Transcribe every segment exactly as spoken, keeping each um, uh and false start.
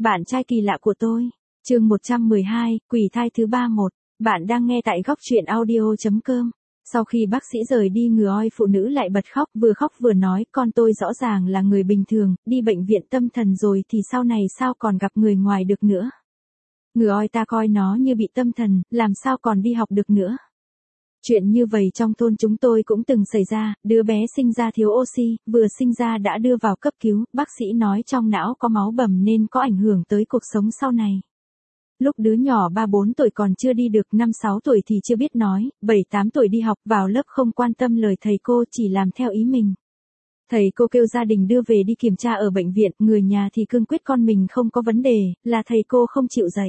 Bạn trai kỳ lạ của tôi. Chương một trăm mười hai, quỷ thai thứ ba một. Bạn đang nghe tại góc truyện audio chấm com. Sau khi bác sĩ rời đi, người oi phụ nữ lại bật khóc, vừa khóc vừa nói, con tôi rõ ràng là người bình thường, đi bệnh viện tâm thần rồi thì sau này sao còn gặp người ngoài được nữa. Người oi ta coi nó như bị tâm thần, làm sao còn đi học được nữa. Chuyện như vậy trong thôn chúng tôi cũng từng xảy ra, đứa bé sinh ra thiếu oxy, vừa sinh ra đã đưa vào cấp cứu, bác sĩ nói trong não có máu bầm nên có ảnh hưởng tới cuộc sống sau này. Lúc đứa nhỏ ba bốn tuổi còn chưa đi được, năm sáu tuổi thì chưa biết nói, bảy tám tuổi đi học, vào lớp không quan tâm lời thầy cô, chỉ làm theo ý mình. Thầy cô kêu gia đình đưa về đi kiểm tra ở bệnh viện, người nhà thì cương quyết con mình không có vấn đề, là thầy cô không chịu dạy.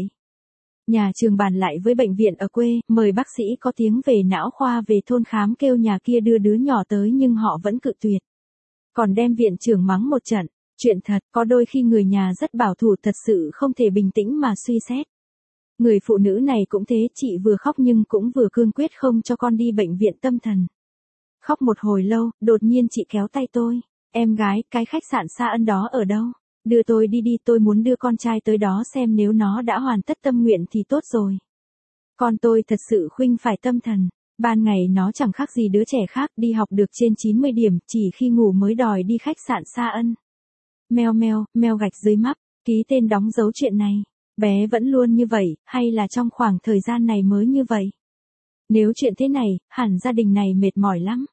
Nhà trường bàn lại với bệnh viện ở quê, mời bác sĩ có tiếng về não khoa về thôn khám, kêu nhà kia đưa đứa nhỏ tới nhưng họ vẫn cự tuyệt. Còn đem viện trưởng mắng một trận. Chuyện thật, có đôi khi người nhà rất bảo thủ, thật sự không thể bình tĩnh mà suy xét. Người phụ nữ này cũng thế, chị vừa khóc nhưng cũng vừa cương quyết không cho con đi bệnh viện tâm thần. Khóc một hồi lâu, đột nhiên chị kéo tay tôi. Em gái, cái khách sạn Sa Ân đó ở đâu? Đưa tôi đi đi, tôi muốn đưa con trai tới đó xem, nếu nó đã hoàn tất tâm nguyện thì tốt rồi. Con tôi thật sự khuynh phải tâm thần. Ban ngày nó chẳng khác gì đứa trẻ khác, đi học được trên chín mươi điểm, chỉ khi ngủ mới đòi đi khách sạn Sa Ân. Meo meo, meo gạch dưới mắt, ký tên đóng dấu chuyện này. Bé vẫn luôn như vậy, hay là trong khoảng thời gian này mới như vậy? Nếu chuyện thế này, hẳn gia đình này mệt mỏi lắm.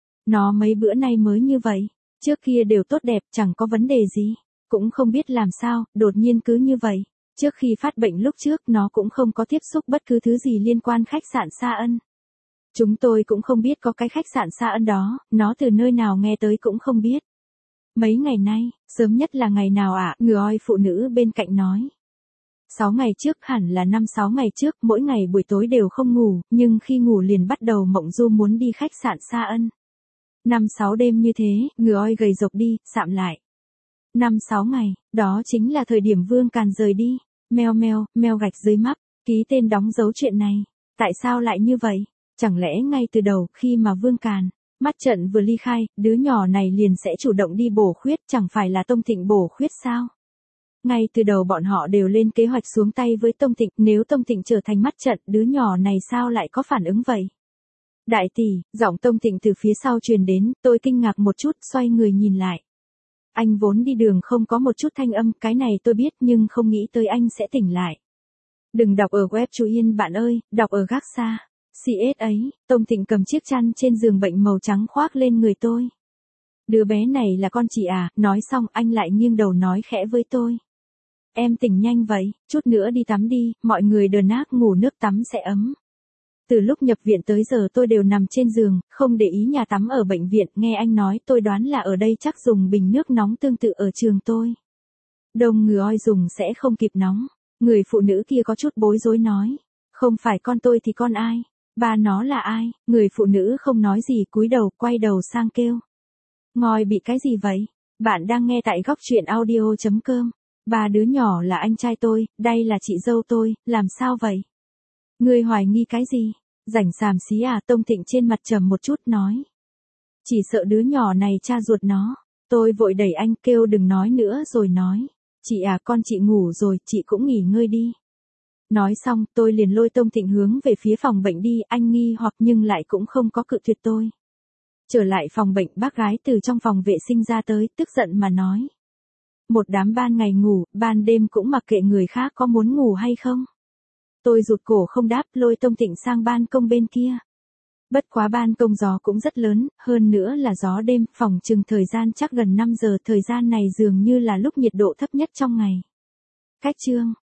Nó mấy bữa nay mới như vậy, trước kia đều tốt đẹp, chẳng có vấn đề gì. Cũng không biết làm sao, đột nhiên cứ như vậy. Trước khi phát bệnh lúc trước nó cũng không có tiếp xúc bất cứ thứ gì liên quan khách sạn Sa Ân. Chúng tôi cũng không biết có cái khách sạn Sa Ân đó, nó từ nơi nào nghe tới cũng không biết. Mấy ngày nay, sớm nhất là ngày nào ạ? À? Người oi phụ nữ bên cạnh nói. Sáu ngày trước, hẳn là năm sáu ngày trước, mỗi ngày buổi tối đều không ngủ, nhưng khi ngủ liền bắt đầu mộng du muốn đi khách sạn Sa Ân. Năm sáu đêm như thế, người oi gầy rộc đi, sạm lại. Năm sáu ngày, đó chính là thời điểm Vương Càn rời đi. Meo meo, meo gạch dưới mắt, ký tên đóng dấu chuyện này. Tại sao lại như vậy? Chẳng lẽ ngay từ đầu, khi mà Vương Càn mắt trận vừa ly khai, đứa nhỏ này liền sẽ chủ động đi bổ khuyết, chẳng phải là Tông Thịnh bổ khuyết sao? Ngay từ đầu bọn họ đều lên kế hoạch xuống tay với Tông Thịnh, nếu Tông Thịnh trở thành mắt trận, đứa nhỏ này sao lại có phản ứng vậy? Đại tỷ, giọng Tông Thịnh từ phía sau truyền đến, tôi kinh ngạc một chút, xoay người nhìn lại. Anh vốn đi đường không có một chút thanh âm, cái này tôi biết nhưng không nghĩ tới anh sẽ tỉnh lại. Đừng đọc ở web chú Yên bạn ơi, đọc ở gác xa. xê ét ấy, Tông Thịnh cầm chiếc chăn trên giường bệnh màu trắng khoác lên người tôi. Đứa bé này là con chị à, nói xong anh lại nghiêng đầu nói khẽ với tôi. Em tỉnh nhanh vậy, chút nữa đi tắm đi, mọi người đờn ác ngủ, nước tắm sẽ ấm. Từ lúc nhập viện tới giờ tôi đều nằm trên giường, không để ý nhà tắm ở bệnh viện, nghe anh nói tôi đoán là ở đây chắc dùng bình nước nóng tương tự ở trường tôi. Đông người oi dùng sẽ không kịp nóng. Người phụ nữ kia có chút bối rối nói. Không phải con tôi thì con ai? Ba nó là ai? Người phụ nữ không nói gì, cúi đầu quay đầu sang kêu. Ngồi bị cái gì vậy? Bạn đang nghe tại góc truyện audio chấm com. Ba đứa nhỏ là anh trai tôi, đây là chị dâu tôi, làm sao vậy? Ngươi hoài nghi cái gì? Rảnh xàm xí à? Tông Thịnh trên mặt trầm một chút nói. Chỉ sợ đứa nhỏ này cha ruột nó. Tôi vội đẩy anh, kêu đừng nói nữa rồi nói. Chị à, con chị ngủ rồi, chị cũng nghỉ ngơi đi. Nói xong, tôi liền lôi Tông Thịnh hướng về phía phòng bệnh đi, anh nghi hoặc nhưng lại cũng không có cự tuyệt tôi. Trở lại phòng bệnh, bác gái từ trong phòng vệ sinh ra tới, tức giận mà nói. Một đám ban ngày ngủ, ban đêm cũng mặc kệ người khác có muốn ngủ hay không. Tôi rụt cổ không đáp, lôi Tông Thịnh sang ban công bên kia. Bất quá ban công gió cũng rất lớn, hơn nữa là gió đêm, phòng chừng thời gian chắc gần năm giờ, thời gian này dường như là lúc nhiệt độ thấp nhất trong ngày. Cách chương,